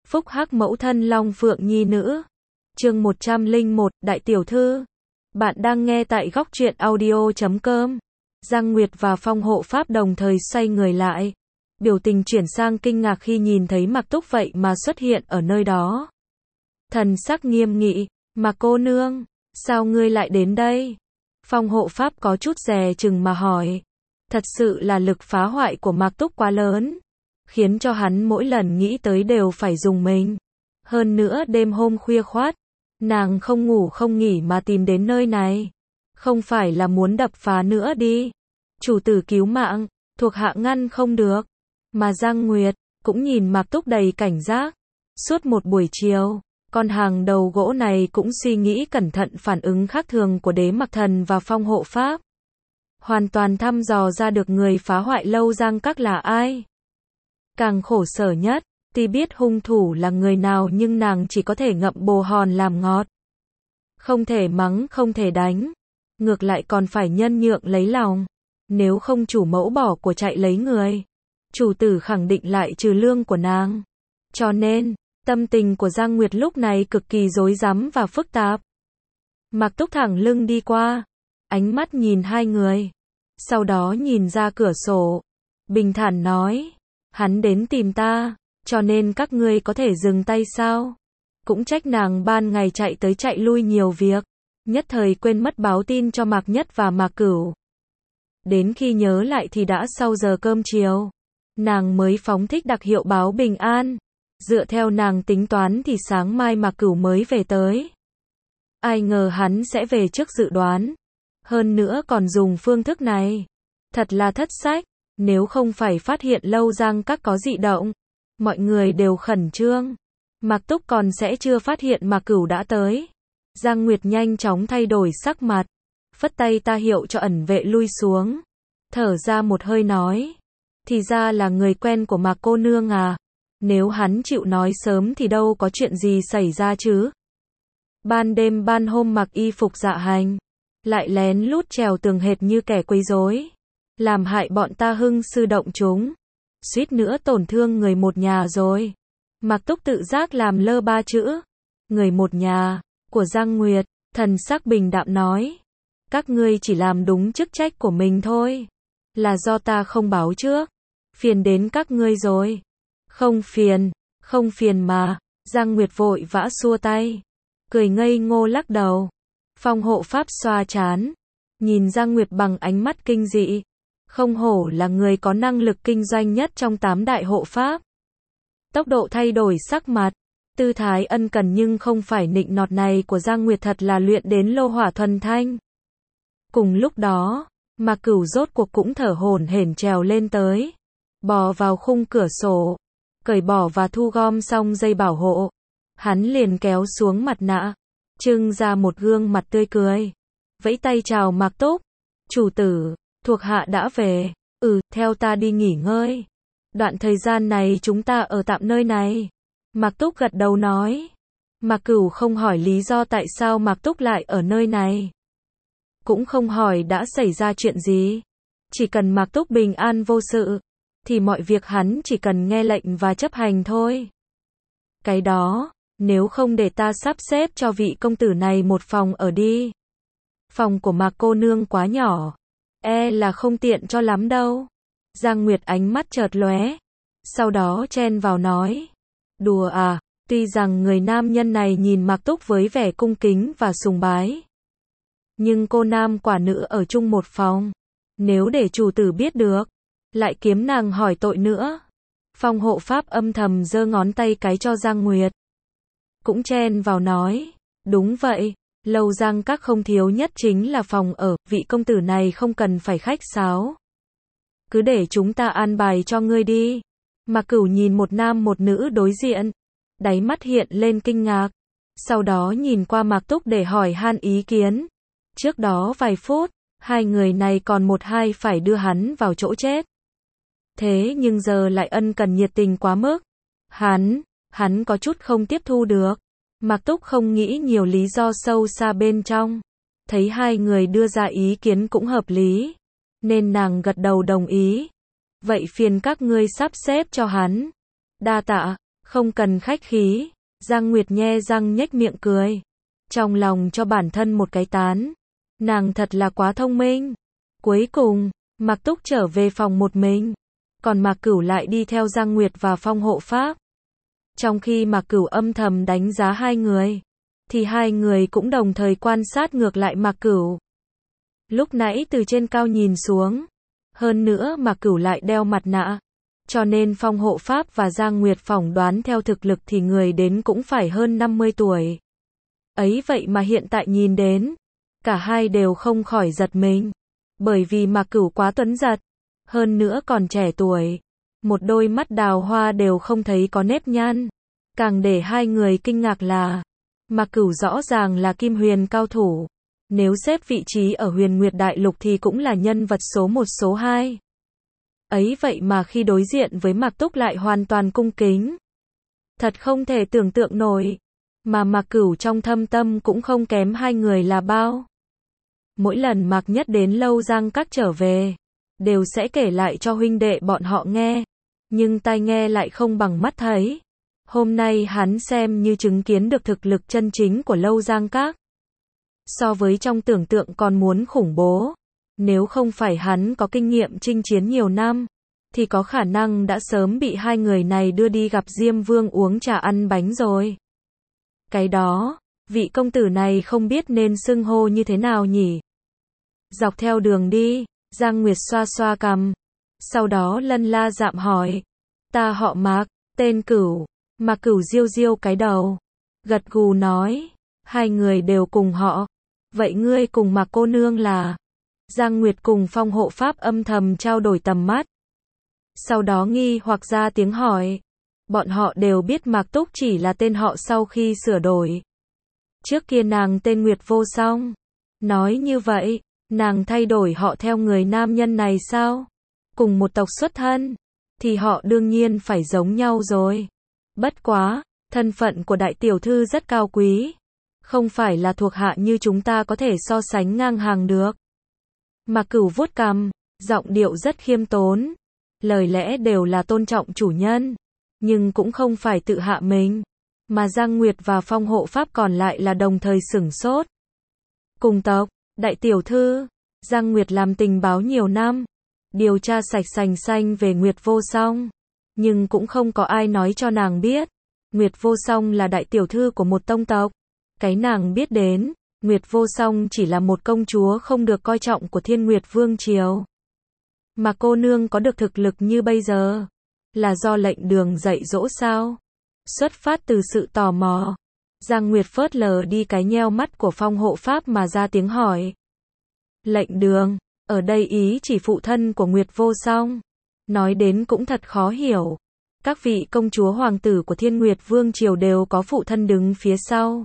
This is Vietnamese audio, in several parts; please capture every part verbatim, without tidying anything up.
Phúc hắc mẫu thân Long Phượng nhi nữ. Chương một trăm lẻ một, Đại tiểu thư. Bạn đang nghe tại góc truyện audio chấm com. Giang Nguyệt và Phong Hộ Pháp đồng thời xoay người lại. Biểu tình chuyển sang kinh ngạc khi nhìn thấy Mạc Túc vậy mà xuất hiện ở nơi đó. Thần sắc nghiêm nghị, Mạc cô nương, sao ngươi lại đến đây? Phong Hộ Pháp có chút dè chừng mà hỏi. Thật sự là lực phá hoại của Mạc Túc quá lớn, khiến cho hắn mỗi lần nghĩ tới đều phải dùng mình. Hơn nữa đêm hôm khuya khoắt, nàng không ngủ không nghỉ mà tìm đến nơi này. Không phải là muốn đập phá nữa đi. Chủ tử cứu mạng, thuộc hạ ngăn không được. Mà Giang Nguyệt cũng nhìn Mạc Túc đầy cảnh giác. Suốt một buổi chiều, con hàng đầu gỗ này cũng suy nghĩ cẩn thận phản ứng khác thường của Đế Mặc Thần và Phong Hộ Pháp. Hoàn toàn thăm dò ra được người phá hoại Lâu Giang Các là ai. Càng khổ sở nhất, tuy biết hung thủ là người nào nhưng nàng chỉ có thể ngậm bồ hòn làm ngọt. Không thể mắng, không thể đánh. Ngược lại còn phải nhân nhượng lấy lòng. Nếu không chủ mẫu bỏ của chạy lấy người, chủ tử khẳng định lại trừ lương của nàng. Cho nên, tâm tình của Giang Nguyệt lúc này cực kỳ rối rắm và phức tạp. Mạc Túc thẳng lưng đi qua, ánh mắt nhìn hai người, sau đó nhìn ra cửa sổ, bình thản nói, hắn đến tìm ta, cho nên các ngươi có thể dừng tay sao? Cũng trách nàng ban ngày chạy tới chạy lui nhiều việc, nhất thời quên mất báo tin cho Mạc Nhất và Mạc Cửu. Đến khi nhớ lại thì đã sau giờ cơm chiều, nàng mới phóng thích đặc hiệu báo bình an. Dựa theo nàng tính toán thì sáng mai Mạc Cửu mới về tới. Ai ngờ hắn sẽ về trước dự đoán. Hơn nữa còn dùng phương thức này. Thật là thất sách, nếu không phải phát hiện Lâu Giang Các có dị động, mọi người đều khẩn trương. Mạc Túc còn sẽ chưa phát hiện Mạc Cửu đã tới. Giang Nguyệt nhanh chóng thay đổi sắc mặt, phất tay ta hiệu cho ẩn vệ lui xuống. Thở ra một hơi nói, thì ra là người quen của Mạc cô nương à. Nếu hắn chịu nói sớm thì đâu có chuyện gì xảy ra chứ. Ban đêm ban hôm mặc y phục dạ hành, lại lén lút trèo tường hệt như kẻ quấy rối, làm hại bọn ta hưng sư động chúng, suýt nữa tổn thương người một nhà rồi. Mạc Túc tự giác làm lơ ba chữ người một nhà của Giang Nguyệt, thần sắc bình đạm nói, các ngươi chỉ làm đúng chức trách của mình thôi, là do ta không báo trước, phiền đến các ngươi rồi. Không phiền, không phiền mà. Giang Nguyệt vội vã xua tay, cười ngây ngô lắc đầu. Phong Hộ Pháp xoa trán, nhìn Giang Nguyệt bằng ánh mắt kinh dị. Không hổ là người có năng lực kinh doanh nhất trong tám đại hộ pháp. Tốc độ thay đổi sắc mặt, tư thái ân cần nhưng không phải nịnh nọt này của Giang Nguyệt thật là luyện đến lô hỏa thuần thanh. Cùng lúc đó, Mạc Cửu rốt cuộc cũng thở hổn hển trèo lên tới, bò vào khung cửa sổ, cởi bỏ và thu gom xong dây bảo hộ. Hắn liền kéo xuống mặt nạ, trưng ra một gương mặt tươi cười, vẫy tay chào Mạc Túc. Chủ tử, thuộc hạ đã về. Ừ, theo ta đi nghỉ ngơi. Đoạn thời gian này chúng ta ở tạm nơi này. Mạc Túc gật đầu nói. Mạc Cửu không hỏi lý do tại sao Mạc Túc lại ở nơi này. Cũng không hỏi đã xảy ra chuyện gì. Chỉ cần Mạc Túc bình an vô sự, thì mọi việc hắn chỉ cần nghe lệnh và chấp hành thôi. Cái đó, nếu không để ta sắp xếp cho vị công tử này một phòng ở đi. Phòng của Mạc cô nương quá nhỏ, e là không tiện cho lắm đâu. Giang Nguyệt ánh mắt chợt lóe, sau đó chen vào nói, đùa à, tuy rằng người nam nhân này nhìn Mạc Túc với vẻ cung kính và sùng bái, nhưng cô nam quả nữ ở chung một phòng, nếu để chủ tử biết được, lại kiếm nàng hỏi tội nữa. Phong Hộ Pháp âm thầm giơ ngón tay cái cho Giang Nguyệt, cũng chen vào nói, đúng vậy, Lâu Giang Các không thiếu nhất chính là phòng ở, vị công tử này không cần phải khách sáo, cứ để chúng ta an bài cho ngươi đi. Mạc Cửu nhìn một nam một nữ đối diện, đáy mắt hiện lên kinh ngạc, sau đó nhìn qua Mạc Túc để hỏi han ý kiến. Trước đó vài phút, hai người này còn một hai phải đưa hắn vào chỗ chết. Thế nhưng giờ lại ân cần nhiệt tình quá mức. Hắn, hắn có chút không tiếp thu được. Mạc Túc không nghĩ nhiều lý do sâu xa bên trong. Thấy hai người đưa ra ý kiến cũng hợp lý, nên nàng gật đầu đồng ý. Vậy phiền các ngươi sắp xếp cho hắn. Đa tạ, Không cần khách khí. Giang Nguyệt nhe răng nhếch miệng cười. Trong lòng cho bản thân một cái tán. Nàng thật là quá thông minh. Cuối cùng, Mạc Túc trở về phòng một mình. Còn Mạc Cửu lại đi theo Giang Nguyệt và Phong hộ pháp. Trong khi Mạc Cửu âm thầm đánh giá hai người, thì hai người cũng đồng thời quan sát ngược lại Mạc Cửu. Lúc nãy từ trên cao nhìn xuống, hơn nữa Mạc Cửu lại đeo mặt nạ, cho nên Phong hộ pháp và Giang Nguyệt phỏng đoán theo thực lực thì người đến cũng phải hơn năm mươi tuổi. Ấy vậy mà hiện tại nhìn đến, cả hai đều không khỏi giật mình, bởi vì Mạc Cửu quá tuấn giật, hơn nữa còn trẻ tuổi, một đôi mắt đào hoa đều không thấy có nếp nhăn. Càng để hai người kinh ngạc là, Mạc Cửu rõ ràng là Kim Huyền cao thủ, nếu xếp vị trí ở Huyền Nguyệt Đại Lục thì cũng là nhân vật số một số hai. Ấy vậy mà khi đối diện với Mạc Túc lại hoàn toàn cung kính. Thật không thể tưởng tượng nổi, mà Mạc Cửu trong thâm tâm cũng không kém hai người là bao. Mỗi lần Mạc Nhất đến Lâu Giang Các trở về, đều sẽ kể lại cho huynh đệ bọn họ nghe, nhưng tai nghe lại không bằng mắt thấy. Hôm nay hắn xem như chứng kiến được thực lực chân chính của Lâu Giang Các. So với trong tưởng tượng còn muốn khủng bố. Nếu không phải hắn có kinh nghiệm chinh chiến nhiều năm, thì có khả năng đã sớm bị hai người này đưa đi gặp Diêm Vương uống trà ăn bánh rồi. Cái đó, vị công tử này không biết nên xưng hô như thế nào nhỉ? Dọc theo đường đi, Giang Nguyệt xoa xoa cằm. Sau đó lân la dạm hỏi. Ta họ Mạc, tên Cửu. Mạc Cửu diêu diêu cái đầu. Gật gù nói. Hai người đều cùng họ. Vậy ngươi cùng Mạc cô nương là? Giang Nguyệt cùng Phong hộ pháp âm thầm trao đổi tầm mắt. Sau đó nghi hoặc ra tiếng hỏi. Bọn họ đều biết Mạc Túc chỉ là tên họ sau khi sửa đổi. Trước kia nàng tên Nguyệt Vô Song. Nói như vậy, nàng thay đổi họ theo người nam nhân này sao? Cùng một tộc xuất thân, thì họ đương nhiên phải giống nhau rồi. Bất quá, thân phận của đại tiểu thư rất cao quý. Không phải là thuộc hạ như chúng ta có thể so sánh ngang hàng được. Mạc Cửu vuốt cằm, giọng điệu rất khiêm tốn. Lời lẽ đều là tôn trọng chủ nhân, nhưng cũng không phải tự hạ mình. Mà Giang Nguyệt và Phong hộ pháp còn lại là đồng thời sửng sốt. Cùng tộc, đại tiểu thư, Giang Nguyệt làm tình báo nhiều năm, điều tra sạch sành xanh về Nguyệt Vô Song, nhưng cũng không có ai nói cho nàng biết, Nguyệt Vô Song là đại tiểu thư của một tông tộc. Cái nàng biết đến, Nguyệt Vô Song chỉ là một công chúa không được coi trọng của Thiên Nguyệt Vương triều. Mà cô nương có được thực lực như bây giờ, là do lệnh đường dạy dỗ sao? Xuất phát từ sự tò mò, Giang Nguyệt phớt lờ đi cái nheo mắt của Phong hộ pháp mà ra tiếng hỏi. Lệnh đường, ở đây ý chỉ phụ thân của Nguyệt Vô Song. Nói đến cũng thật khó hiểu. Các vị công chúa hoàng tử của Thiên Nguyệt Vương triều đều có phụ thân đứng phía sau.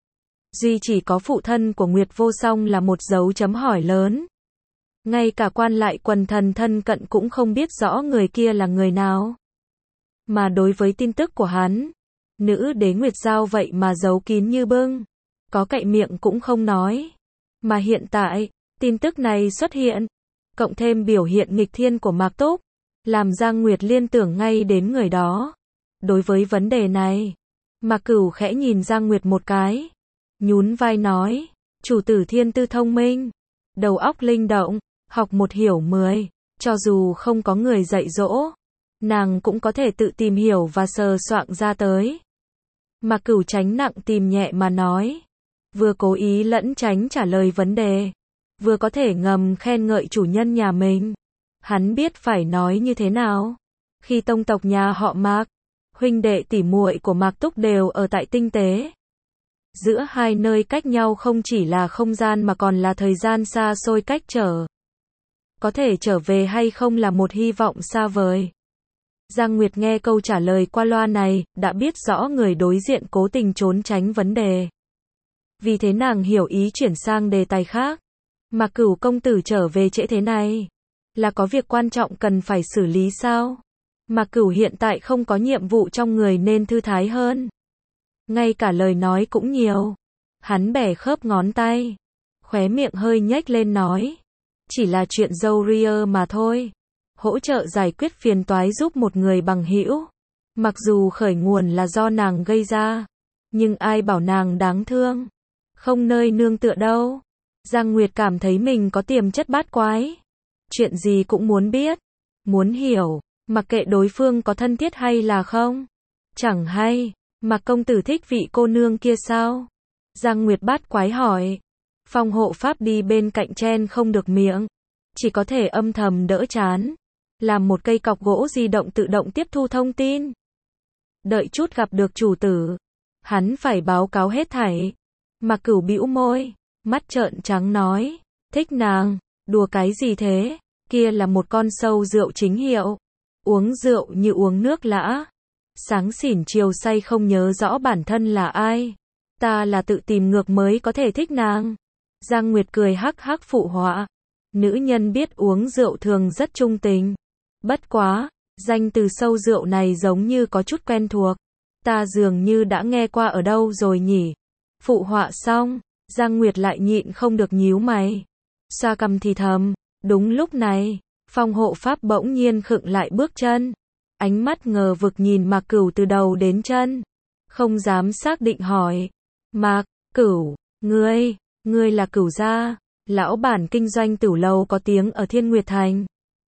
Duy chỉ có phụ thân của Nguyệt Vô Song là một dấu chấm hỏi lớn. Ngay cả quan lại quần thần thân cận cũng không biết rõ người kia là người nào. Mà đối với tin tức của hắn, nữ đế Nguyệt Giao vậy mà giấu kín như bưng, có cậy miệng cũng không nói. Mà hiện tại, tin tức này xuất hiện, cộng thêm biểu hiện nghịch thiên của Mạc Túc, làm Giang Nguyệt liên tưởng ngay đến người đó. Đối với vấn đề này, Mạc Cửu khẽ nhìn Giang Nguyệt một cái, nhún vai nói, chủ tử thiên tư thông minh, đầu óc linh động, học một hiểu mười, cho dù không có người dạy dỗ, nàng cũng có thể tự tìm hiểu và sờ soạng ra tới. Mạc Cửu tránh nặng tìm nhẹ mà nói, vừa cố ý lẫn tránh trả lời vấn đề, vừa có thể ngầm khen ngợi chủ nhân nhà mình. Hắn biết phải nói như thế nào. Khi tông tộc nhà họ Mạc, huynh đệ tỷ muội của Mạc Túc đều ở tại tinh tế. Giữa hai nơi cách nhau không chỉ là không gian mà còn là thời gian xa xôi cách trở. Có thể trở về hay không là một hy vọng xa vời. Giang Nguyệt nghe câu trả lời qua loa này, đã biết rõ người đối diện cố tình trốn tránh vấn đề. Vì thế nàng hiểu ý chuyển sang đề tài khác. Mạc Cửu công tử trở về trễ thế này, là có việc quan trọng cần phải xử lý sao? Mạc Cửu hiện tại không có nhiệm vụ trong người nên thư thái hơn. Ngay cả lời nói cũng nhiều. Hắn bẻ khớp ngón tay, khóe miệng hơi nhếch lên nói, chỉ là chuyện dâu ria mà thôi. Hỗ trợ giải quyết phiền toái giúp một người bằng hữu. Mặc dù khởi nguồn là do nàng gây ra, nhưng ai bảo nàng đáng thương, không nơi nương tựa đâu. Giang Nguyệt cảm thấy mình có tiềm chất bát quái. Chuyện gì cũng muốn biết, muốn hiểu, mặc kệ đối phương có thân thiết hay là không. Chẳng hay, Mạc công tử thích vị cô nương kia sao? Giang Nguyệt bát quái hỏi. Phong hộ pháp đi bên cạnh chen không được miệng, chỉ có thể âm thầm đỡ chán, làm một cây cọc gỗ di động tự động tiếp thu thông tin. Đợi chút gặp được chủ tử, hắn phải báo cáo hết thảy. Mạc Cửu bĩu môi, mắt trợn trắng nói, thích nàng, đùa cái gì thế, kia là một con sâu rượu chính hiệu, uống rượu như uống nước lã, sáng xỉn chiều say không nhớ rõ bản thân là ai, ta là tự tìm ngược mới có thể thích nàng. Giang Nguyệt cười hắc hắc phụ họa, nữ nhân biết uống rượu thường rất trung tình, bất quá, danh từ sâu rượu này giống như có chút quen thuộc, ta dường như đã nghe qua ở đâu rồi nhỉ. Phụ họa xong, Giang Nguyệt lại nhịn không được nhíu mày, xoa cằm thì thầm. Đúng lúc này, Phong hộ pháp bỗng nhiên khựng lại bước chân, ánh mắt ngờ vực nhìn Mạc Cửu từ đầu đến chân, không dám xác định hỏi, Mạc Cửu, ngươi, ngươi là Cửu gia, lão bản kinh doanh tửu lầu có tiếng ở Thiên Nguyệt Thành.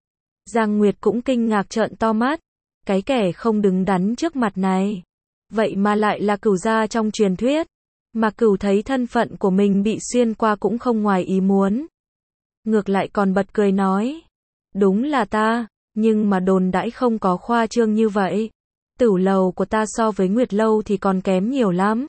Giang Nguyệt cũng kinh ngạc trợn to mắt, cái kẻ không đứng đắn trước mặt này, vậy mà lại là Cửu gia trong truyền thuyết. Mạc Cửu thấy thân phận của mình bị xuyên qua cũng không ngoài ý muốn, ngược lại còn bật cười nói, đúng là ta, nhưng mà đồn đãi không có khoa trương như vậy. Tửu lầu của ta so với Nguyệt lâu thì còn kém nhiều lắm.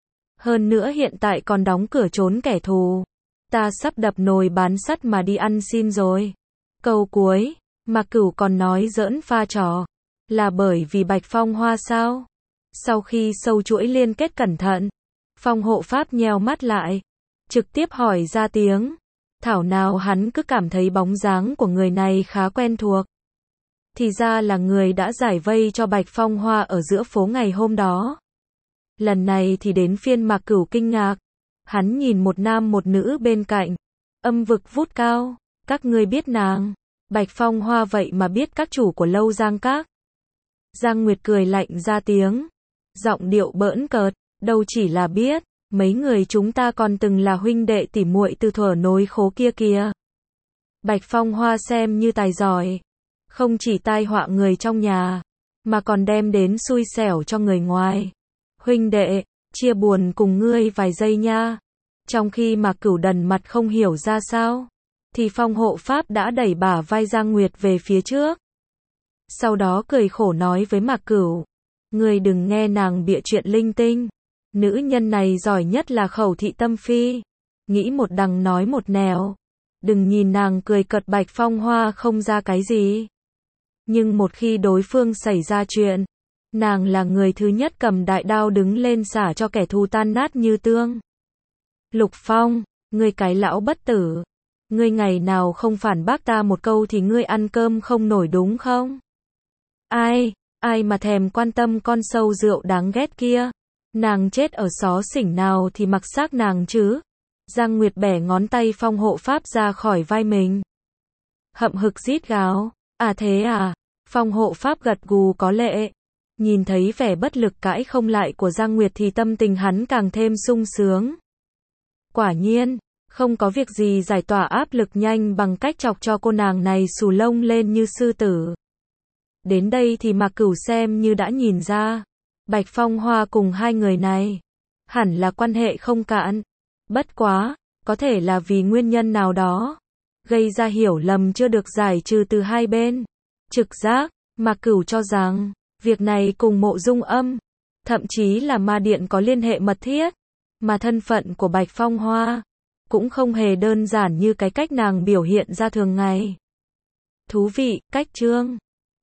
Hơn nữa hiện tại còn đóng cửa trốn kẻ thù. Ta sắp đập nồi bán sắt mà đi ăn xin rồi. Câu cuối, Mạc Cửu còn nói giỡn pha trò, là bởi vì Bạch Phong Hoa sao? Sau khi sâu chuỗi liên kết cẩn thận, Phong hộ pháp nheo mắt lại, trực tiếp hỏi ra tiếng. Thảo nào hắn cứ cảm thấy bóng dáng của người này khá quen thuộc. Thì ra là người đã giải vây cho Bạch Phong Hoa ở giữa phố ngày hôm đó. Lần này thì đến phiên Mạc Cửu kinh ngạc. Hắn nhìn một nam một nữ bên cạnh, âm vực vút cao, các ngươi biết nàng, Bạch Phong Hoa vậy mà biết các chủ của lâu Giang Các. Giang Nguyệt cười lạnh ra tiếng, giọng điệu bỡn cợt, đâu chỉ là biết, mấy người chúng ta còn từng là huynh đệ tỉ muội từ thuở nối khố kia kìa. Bạch Phong Hoa xem như tài giỏi, không chỉ tai họa người trong nhà, mà còn đem đến xui xẻo cho người ngoài. Huynh đệ, chia buồn cùng ngươi vài giây nha. Trong khi mà Cửu đần mặt không hiểu ra sao, thì Phong hộ pháp đã đẩy bả vai Giang Nguyệt về phía trước. Sau đó cười khổ nói với Mạc Cửu, ngươi đừng nghe nàng bịa chuyện linh tinh. Nữ nhân này giỏi nhất là khẩu thị tâm phi, nghĩ một đằng nói một nẻo. Đừng nhìn nàng cười cợt Bạch Phong Hoa không ra cái gì, nhưng một khi đối phương xảy ra chuyện, nàng là người thứ nhất cầm đại đao đứng lên xả cho kẻ thù tan nát như tương. Lục Phong, ngươi cái lão bất tử, ngươi ngày nào không phản bác ta một câu thì ngươi ăn cơm không nổi đúng không? Ai, ai mà thèm quan tâm con sâu rượu đáng ghét kia, nàng chết ở xó xỉnh nào thì mặc xác nàng chứ. Giang Nguyệt bẻ ngón tay Phong hộ pháp ra khỏi vai mình, hậm hực rít gào, à thế à? Phong hộ pháp gật gù có lệ, nhìn thấy vẻ bất lực cãi không lại của Giang Nguyệt thì tâm tình hắn càng thêm sung sướng. Quả nhiên, không có việc gì giải tỏa áp lực nhanh bằng cách chọc cho cô nàng này xù lông lên như sư tử. Đến đây thì Mạc Cửu xem như đã nhìn ra, Bạch Phong Hoa cùng hai người này hẳn là quan hệ không cạn. Bất quá, có thể là vì nguyên nhân nào đó, gây ra hiểu lầm chưa được giải trừ từ hai bên. Trực giác, Mạc Cửu cho rằng, việc này cùng Mộ Dung Âm, thậm chí là Ma Điện có liên hệ mật thiết, mà thân phận của Bạch Phong Hoa cũng không hề đơn giản như cái cách nàng biểu hiện ra thường ngày. Thú vị, cách chương